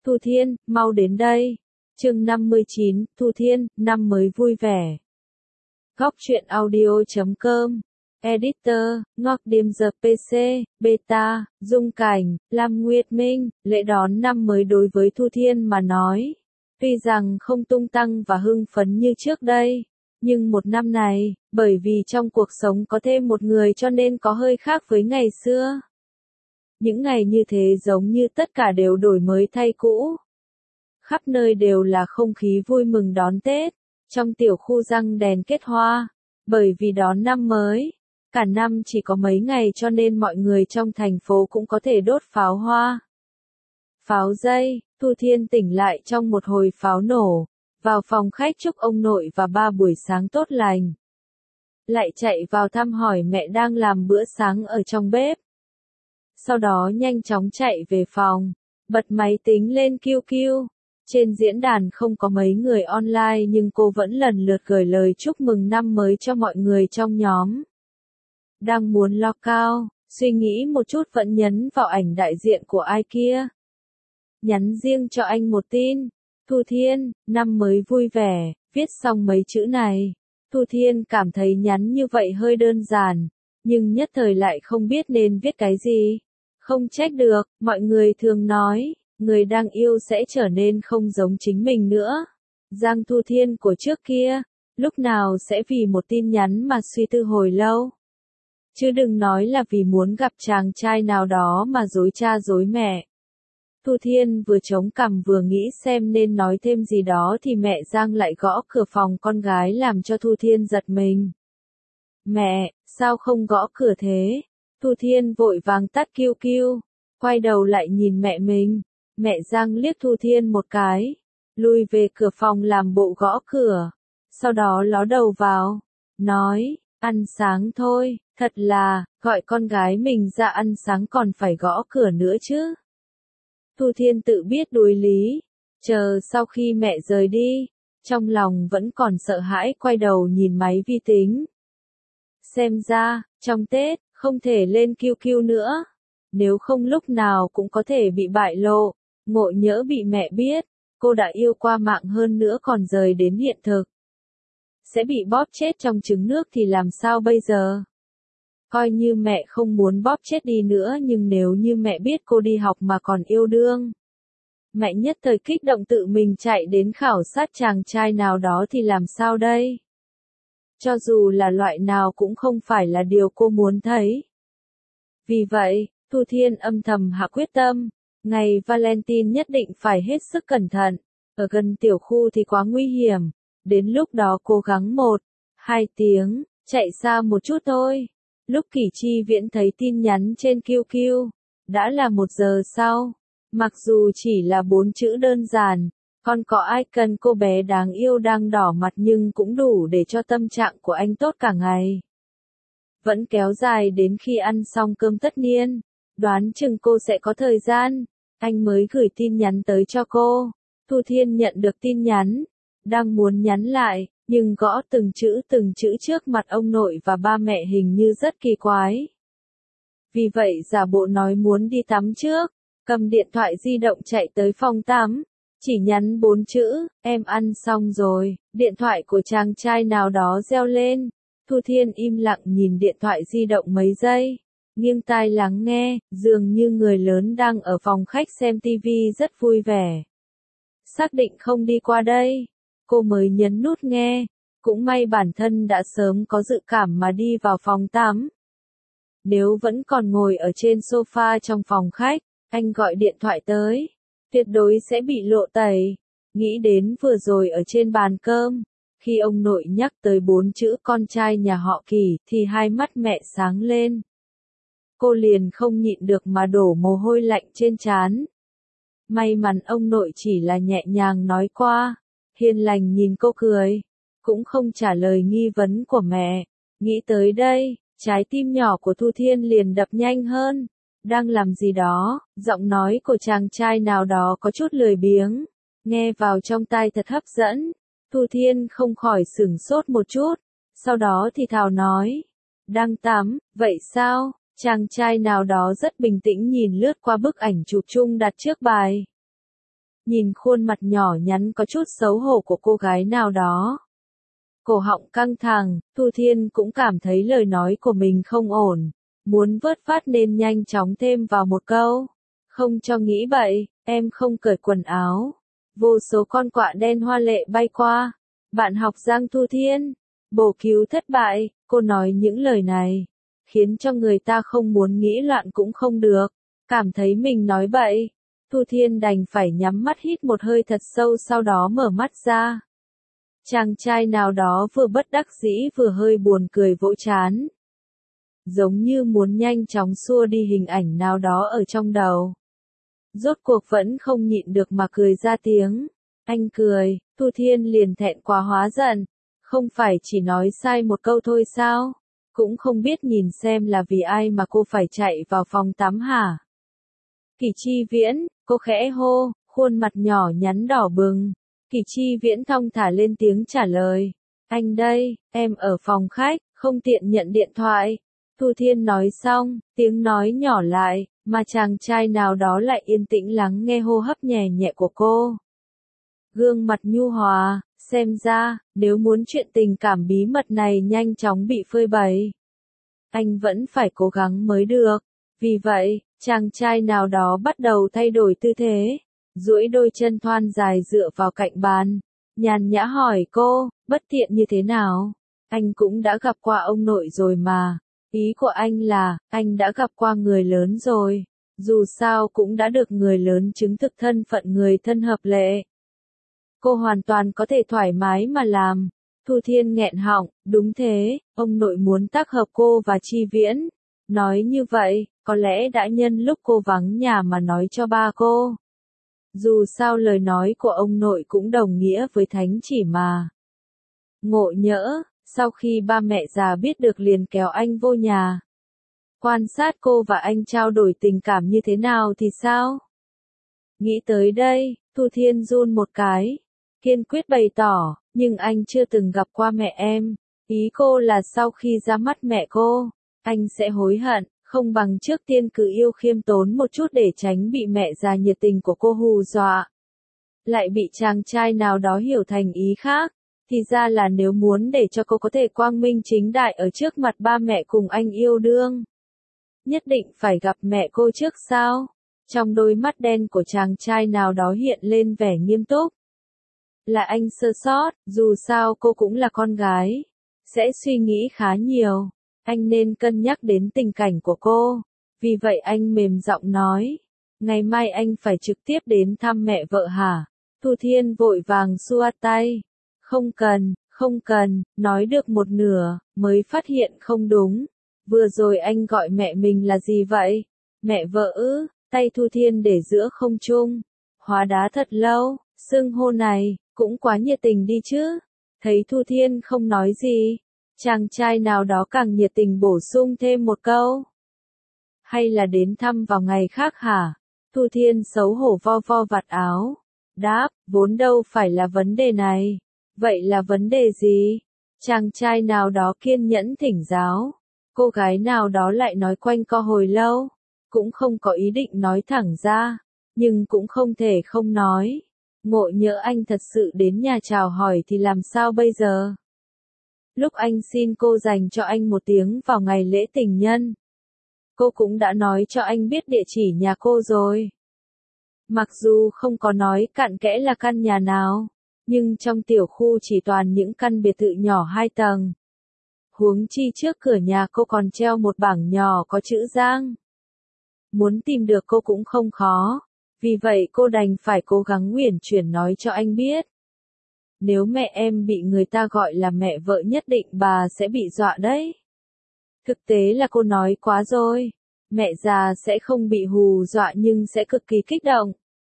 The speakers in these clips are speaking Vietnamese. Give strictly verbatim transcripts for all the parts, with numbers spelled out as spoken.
Thu Thiên, mau đến đây. Chương năm mươi chín, Thu Thiên, năm mới vui vẻ. Góc truyện audio chấm com. Editor, Ngọc Điềm giờ pê xê, Beta, Dung Cảnh, Lam Nguyệt Minh. Lễ đón năm mới đối với Thu Thiên mà nói, tuy rằng không tung tăng và hưng phấn như trước đây, nhưng một năm này, bởi vì trong cuộc sống có thêm một người cho nên có hơi khác với ngày xưa. Những ngày như thế giống như tất cả đều đổi mới thay cũ. Khắp nơi đều là không khí vui mừng đón Tết, trong tiểu khu răng đèn kết hoa, bởi vì đón năm mới. Cả năm chỉ có mấy ngày cho nên mọi người trong thành phố cũng có thể đốt pháo hoa. Pháo dây, Thu Thiên tỉnh lại trong một hồi pháo nổ, vào phòng khách chúc ông nội và ba buổi sáng tốt lành. Lại chạy vào thăm hỏi mẹ đang làm bữa sáng ở trong bếp. Sau đó nhanh chóng chạy về phòng, bật máy tính lên kiu kiu. Trên diễn đàn không có mấy người online nhưng cô vẫn lần lượt gửi lời chúc mừng năm mới cho mọi người trong nhóm. Đang muốn lo cao, suy nghĩ một chút vẫn nhấn vào ảnh đại diện của ai kia. Nhắn riêng cho anh một tin. Thu Thiên, năm mới vui vẻ, viết xong mấy chữ này. Thu Thiên cảm thấy nhắn như vậy hơi đơn giản, nhưng nhất thời lại không biết nên viết cái gì. Không trách được, mọi người thường nói, người đang yêu sẽ trở nên không giống chính mình nữa. Giang Thu Thiên của trước kia, lúc nào sẽ vì một tin nhắn mà suy tư hồi lâu. Chứ đừng nói là vì muốn gặp chàng trai nào đó mà dối cha dối mẹ. Thu Thiên vừa chống cằm vừa nghĩ xem nên nói thêm gì đó thì mẹ Giang lại gõ cửa phòng con gái làm cho Thu Thiên giật mình. Mẹ, sao không gõ cửa thế? Thu Thiên vội vàng tắt kiu kiu, quay đầu lại nhìn mẹ mình. Mẹ Giang liếc Thu Thiên một cái, lui về cửa phòng làm bộ gõ cửa, sau đó ló đầu vào, nói, ăn sáng thôi, thật là, gọi con gái mình ra ăn sáng còn phải gõ cửa nữa chứ. Thu Thiên tự biết đối lý, chờ sau khi mẹ rời đi, trong lòng vẫn còn sợ hãi quay đầu nhìn máy vi tính. Xem ra, trong Tết, không thể lên kiu kiu nữa, nếu không lúc nào cũng có thể bị bại lộ. Ngộ nhỡ bị mẹ biết, cô đã yêu qua mạng hơn nữa còn rời đến hiện thực. Sẽ bị bóp chết trong trứng nước thì làm sao bây giờ? Coi như mẹ không muốn bóp chết đi nữa nhưng nếu như mẹ biết cô đi học mà còn yêu đương. Mẹ nhất thời kích động tự mình chạy đến khảo sát chàng trai nào đó thì làm sao đây? Cho dù là loại nào cũng không phải là điều cô muốn thấy. Vì vậy, Thu Thiên âm thầm hạ quyết tâm. Ngày Valentine nhất định phải hết sức cẩn thận, ở gần tiểu khu thì quá nguy hiểm, đến lúc đó cố gắng một, hai tiếng, chạy xa một chút thôi. Lúc Kỷ Chi Viễn thấy tin nhắn trên kiu kiu, đã là một giờ sau, mặc dù chỉ là bốn chữ đơn giản, còn có ai cần cô bé đáng yêu đang đỏ mặt nhưng cũng đủ để cho tâm trạng của anh tốt cả ngày. Vẫn kéo dài đến khi ăn xong cơm tất niên, đoán chừng cô sẽ có thời gian. Anh mới gửi tin nhắn tới cho cô. Thu Thiên nhận được tin nhắn, đang muốn nhắn lại, nhưng gõ từng chữ từng chữ trước mặt ông nội và ba mẹ hình như rất kỳ quái. Vì vậy giả bộ nói muốn đi tắm trước, cầm điện thoại di động chạy tới phòng tắm, chỉ nhắn bốn chữ, em ăn xong rồi, điện thoại của chàng trai nào đó reo lên. Thu Thiên im lặng nhìn điện thoại di động mấy giây. Nghiêng tai lắng nghe, dường như người lớn đang ở phòng khách xem tivi rất vui vẻ. Xác định không đi qua đây, cô mới nhấn nút nghe, cũng may bản thân đã sớm có dự cảm mà đi vào phòng tắm. Nếu vẫn còn ngồi ở trên sofa trong phòng khách, anh gọi điện thoại tới, tuyệt đối sẽ bị lộ tẩy. Nghĩ đến vừa rồi ở trên bàn cơm, khi ông nội nhắc tới bốn chữ con trai nhà họ Kỷ thì hai mắt mẹ sáng lên. Cô liền không nhịn được mà đổ mồ hôi lạnh trên trán. May mắn ông nội chỉ là nhẹ nhàng nói qua, hiền lành nhìn cô cười, cũng không trả lời nghi vấn của mẹ. Nghĩ tới đây, trái tim nhỏ của Thu Thiên liền đập nhanh hơn. Đang làm gì đó, giọng nói của chàng trai nào đó có chút lười biếng, nghe vào trong tai thật hấp dẫn. Thu Thiên không khỏi sửng sốt một chút, sau đó thì thào nói, đang tắm, vậy sao? Chàng trai nào đó rất bình tĩnh nhìn lướt qua bức ảnh chụp chung đặt trước bài. nhìn khuôn mặt nhỏ nhắn có chút xấu hổ của cô gái nào đó. Cổ họng căng thẳng, Thu Thiên cũng cảm thấy lời nói của mình không ổn, muốn vớt phát nên nhanh chóng thêm vào một câu. Không cho nghĩ bậy, em không cởi quần áo. Vô số con quạ đen hoa lệ bay qua. Bạn học Giang Thu Thiên, bổ cứu thất bại, cô nói những lời này, khiến cho người ta không muốn nghĩ loạn cũng không được, cảm thấy mình nói bậy. Thu Thiên đành phải nhắm mắt hít một hơi thật sâu sau đó mở mắt ra. Chàng trai nào đó vừa bất đắc dĩ vừa hơi buồn cười vỗ trán. Giống như muốn nhanh chóng xua đi hình ảnh nào đó ở trong đầu. Rốt cuộc vẫn không nhịn được mà cười ra tiếng. Anh cười, Thu Thiên liền thẹn quá hóa giận. Không phải chỉ nói sai một câu thôi sao? Cũng không biết nhìn xem là vì ai mà cô phải chạy vào phòng tắm hả? Kỷ Chi Viễn, cô khẽ hô, khuôn mặt nhỏ nhắn đỏ bừng. Kỷ Chi Viễn thong thả lên tiếng trả lời. Anh đây, em ở phòng khách, không tiện nhận điện thoại. Thu Thiên nói xong, tiếng nói nhỏ lại, mà chàng trai nào đó lại yên tĩnh lắng nghe hô hấp nhẹ nhẹ của cô. Gương mặt nhu hòa, xem ra, nếu muốn chuyện tình cảm bí mật này nhanh chóng bị phơi bày, anh vẫn phải cố gắng mới được. Vì vậy, chàng trai nào đó bắt đầu thay đổi tư thế, duỗi đôi chân thon dài dựa vào cạnh bàn, nhàn nhã hỏi cô, bất tiện như thế nào? Anh cũng đã gặp qua ông nội rồi mà. Ý của anh là, anh đã gặp qua người lớn rồi, dù sao cũng đã được người lớn chứng thực thân phận người thân hợp lệ. Cô hoàn toàn có thể thoải mái mà làm. Thu Thiên nghẹn họng, đúng thế, ông nội muốn tác hợp cô và Chi Viễn. Nói như vậy, có lẽ đã nhân lúc cô vắng nhà mà nói cho ba cô. Dù sao lời nói của ông nội cũng đồng nghĩa với thánh chỉ mà. Ngộ nhỡ, sau khi ba mẹ già biết được liền kéo anh vô nhà. Quan sát cô và anh trao đổi tình cảm như thế nào thì sao? Nghĩ tới đây, Thu Thiên run một cái. Kiên quyết bày tỏ, nhưng anh chưa từng gặp qua mẹ em. Ý cô là sau khi ra mắt mẹ cô, anh sẽ hối hận, không bằng trước tiên cứ yêu khiêm tốn một chút để tránh bị mẹ già nhiệt tình của cô hù dọa. Lại bị chàng trai nào đó hiểu thành ý khác. Thì ra là nếu muốn để cho cô có thể quang minh chính đại ở trước mặt ba mẹ cùng anh yêu đương, nhất định phải gặp mẹ cô trước sao? Trong đôi mắt đen của chàng trai nào đó hiện lên vẻ nghiêm túc. Là anh sơ sót, dù sao cô cũng là con gái, sẽ suy nghĩ khá nhiều, anh nên cân nhắc đến tình cảnh của cô. Vì vậy anh mềm giọng nói, ngày mai anh phải trực tiếp đến thăm mẹ vợ hả? Thu Thiên vội vàng xua tay. Không cần, không cần, nói được một nửa, mới phát hiện không đúng. Vừa rồi anh gọi mẹ mình là gì vậy? Mẹ vợ ư? Tay Thu Thiên để giữa không trung. Hóa đá thật lâu, xưng hô này, cũng quá nhiệt tình đi chứ. Thấy Thu Thiên không nói gì, chàng trai nào đó càng nhiệt tình bổ sung thêm một câu. Hay là đến thăm vào ngày khác hả? Thu Thiên xấu hổ vo vo vạt áo. Đáp, vốn đâu phải là vấn đề này. Vậy là vấn đề gì? Chàng trai nào đó kiên nhẫn thỉnh giáo. Cô gái nào đó lại nói quanh co hồi lâu. Cũng không có ý định nói thẳng ra. Nhưng cũng không thể không nói. Ngộ nhỡ anh thật sự đến nhà chào hỏi thì làm sao bây giờ? Lúc anh xin cô dành cho anh một tiếng vào ngày lễ tình nhân, cô cũng đã nói cho anh biết địa chỉ nhà cô rồi. Mặc dù không có nói cặn kẽ là căn nhà nào, nhưng trong tiểu khu chỉ toàn những căn biệt thự nhỏ hai tầng. Huống chi trước cửa nhà cô còn treo một bảng nhỏ có chữ Giang. Muốn tìm được cô cũng không khó, vì vậy cô đành phải cố gắng uyển chuyển nói cho anh biết. Nếu mẹ em bị người ta gọi là mẹ vợ nhất định bà sẽ bị dọa đấy. Thực tế là cô nói quá rồi, mẹ già sẽ không bị hù dọa nhưng sẽ cực kỳ kích động.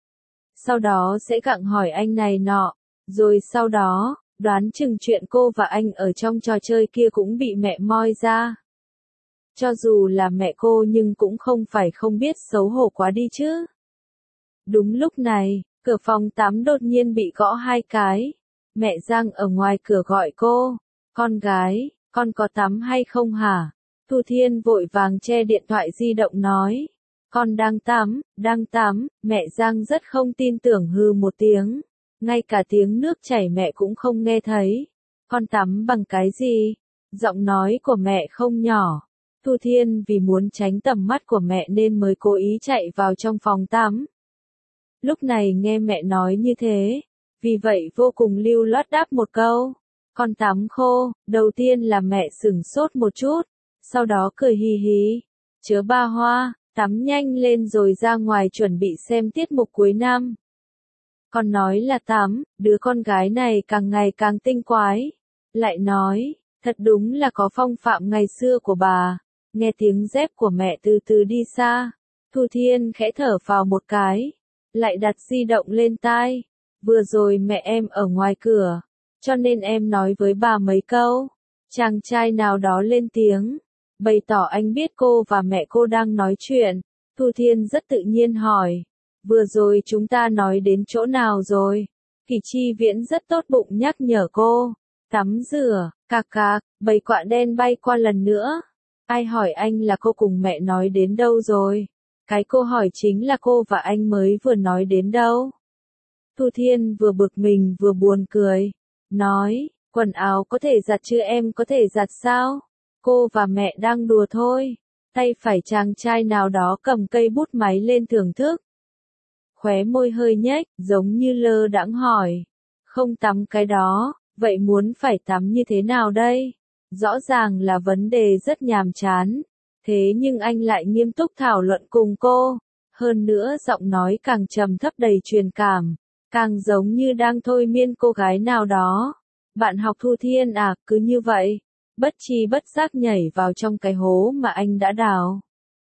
Sau đó sẽ gặng hỏi anh này nọ, rồi sau đó, đoán chừng chuyện cô và anh ở trong trò chơi kia cũng bị mẹ moi ra. Cho dù là mẹ cô nhưng cũng không phải không biết xấu hổ quá đi chứ. Đúng lúc này, cửa phòng tắm đột nhiên bị gõ hai cái. Mẹ Giang ở ngoài cửa gọi cô, con gái, con có tắm hay không hả? Thu Thiên vội vàng che điện thoại di động nói, Con đang tắm, đang tắm, mẹ Giang rất không tin tưởng hừ một tiếng. Ngay cả tiếng nước chảy mẹ cũng không nghe thấy. Con tắm bằng cái gì? Giọng nói của mẹ không nhỏ. Thu Thiên vì muốn tránh tầm mắt của mẹ nên mới cố ý chạy vào trong phòng tắm. Lúc này nghe mẹ nói như thế, vì vậy vô cùng lưu loát đáp một câu. Con tắm khô, đầu tiên là mẹ sửng sốt một chút, sau đó cười hì hì. Chớ ba hoa, tắm nhanh lên rồi ra ngoài chuẩn bị xem tiết mục cuối năm. Con nói là tắm, đứa con gái này càng ngày càng tinh quái. Lại nói, thật đúng là có phong phạm ngày xưa của bà. Nghe tiếng dép của mẹ từ từ đi xa, Thu Thiên khẽ thở vào một cái, lại đặt di động lên tai. Vừa rồi mẹ em ở ngoài cửa, cho nên em nói với bà mấy câu. Chàng trai nào đó lên tiếng, bày tỏ anh biết cô và mẹ cô đang nói chuyện. Thu Thiên rất tự nhiên hỏi, vừa rồi chúng ta nói đến chỗ nào rồi? Kỳ Chi Viễn rất tốt bụng nhắc nhở cô, tắm rửa, cạc cạc, bầy quạ đen bay qua lần nữa. Ai hỏi anh là cô cùng mẹ nói đến đâu rồi? Cái cô hỏi chính là cô và anh mới vừa nói đến đâu? Thu Thiên vừa bực mình vừa buồn cười, nói, quần áo có thể giặt chứ em có thể giặt sao? Cô và mẹ đang đùa thôi. Tay phải chàng trai nào đó cầm cây bút máy lên thưởng thức. Khóe môi hơi nhếch, giống như lơ đãng hỏi, không tắm cái đó, vậy muốn phải tắm như thế nào đây? Rõ ràng là vấn đề rất nhàm chán, thế nhưng anh lại nghiêm túc thảo luận cùng cô, hơn nữa giọng nói càng trầm thấp đầy truyền cảm, càng giống như đang thôi miên cô gái nào đó. Bạn học Thu Thiên à, cứ như vậy, bất chi bất giác nhảy vào trong cái hố mà anh đã đào.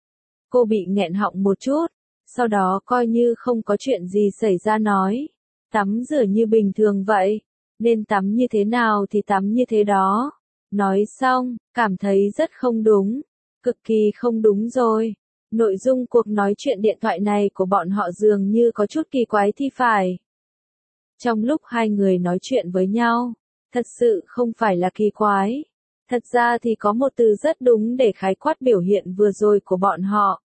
Cô bị nghẹn họng một chút, sau đó coi như không có chuyện gì xảy ra nói, tắm rửa như bình thường vậy, nên tắm như thế nào thì tắm như thế đó. Nói xong, cảm thấy rất không đúng, cực kỳ không đúng rồi. Nội dung cuộc nói chuyện điện thoại này của bọn họ dường như có chút kỳ quái thì phải. Trong lúc hai người nói chuyện với nhau, thật sự không phải là kỳ quái. Thật ra thì có một từ rất đúng để khái quát biểu hiện vừa rồi của bọn họ.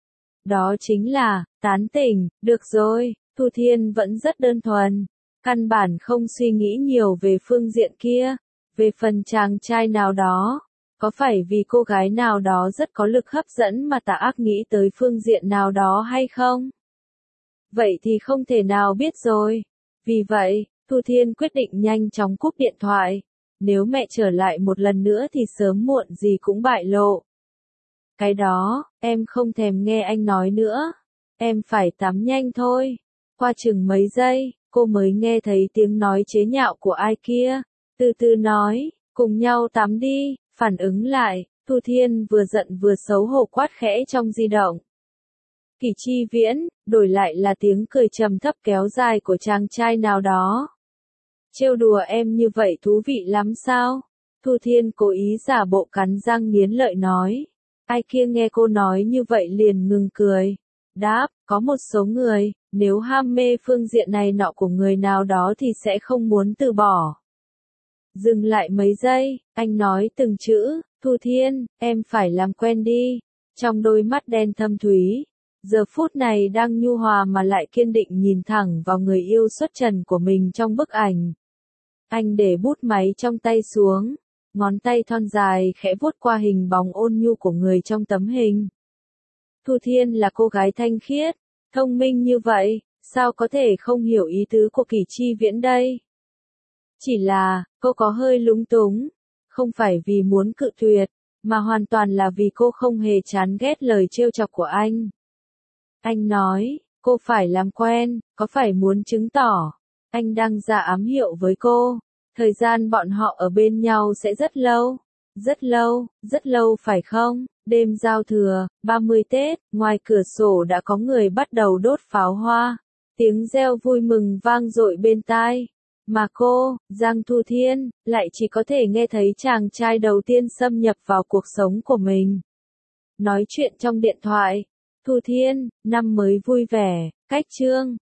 Đó chính là, tán tỉnh. Được rồi, Thu Thiên vẫn rất đơn thuần, căn bản không suy nghĩ nhiều về phương diện kia. Về phần chàng trai nào đó, có phải vì cô gái nào đó rất có lực hấp dẫn mà tà ác nghĩ tới phương diện nào đó hay không? Vậy thì không thể nào biết rồi. Vì vậy, Thu Thiên quyết định nhanh chóng cúp điện thoại. Nếu mẹ trở lại một lần nữa thì sớm muộn gì cũng bại lộ. Cái đó, em không thèm nghe anh nói nữa. Em phải tắm nhanh thôi. Qua chừng mấy giây, cô mới nghe thấy tiếng nói chế nhạo của ai kia. Từ từ nói, cùng nhau tắm đi. Phản ứng lại, Thu Thiên vừa giận vừa xấu hổ quát khẽ trong di động. Kỳ Chi Viễn, đổi lại là tiếng cười trầm thấp kéo dài của chàng trai nào đó. Trêu đùa em như vậy thú vị lắm sao? Thu Thiên cố ý giả bộ cắn răng nghiến lợi nói. Ai kia nghe cô nói như vậy liền ngừng cười. Đáp, có một số người, nếu ham mê phương diện này nọ của người nào đó thì sẽ không muốn từ bỏ. Dừng lại mấy giây, anh nói từng chữ, Thu Thiên, em phải làm quen đi. Trong đôi mắt đen thâm thúy, giờ phút này đang nhu hòa mà lại kiên định nhìn thẳng vào người yêu xuất trần của mình trong bức ảnh. Anh để bút máy trong tay xuống, ngón tay thon dài khẽ vuốt qua hình bóng ôn nhu của người trong tấm hình. Thu Thiên là cô gái thanh khiết, thông minh như vậy, sao có thể không hiểu ý tứ của Kỳ Chi Viễn đây? Chỉ là, cô có hơi lúng túng, không phải vì muốn cự tuyệt, mà hoàn toàn là vì cô không hề chán ghét lời trêu chọc của anh. Anh nói, cô phải làm quen, có phải muốn chứng tỏ, anh đang ra ám hiệu với cô, thời gian bọn họ ở bên nhau sẽ rất lâu, rất lâu, rất lâu phải không? Đêm giao thừa, ba mươi Tết, ngoài cửa sổ đã có người bắt đầu đốt pháo hoa, tiếng reo vui mừng vang dội bên tai. Mà cô, Giang Thu Thiên, lại chỉ có thể nghe thấy chàng trai đầu tiên xâm nhập vào cuộc sống của mình. Nói chuyện trong điện thoại, Thu Thiên, năm mới vui vẻ, cách chương.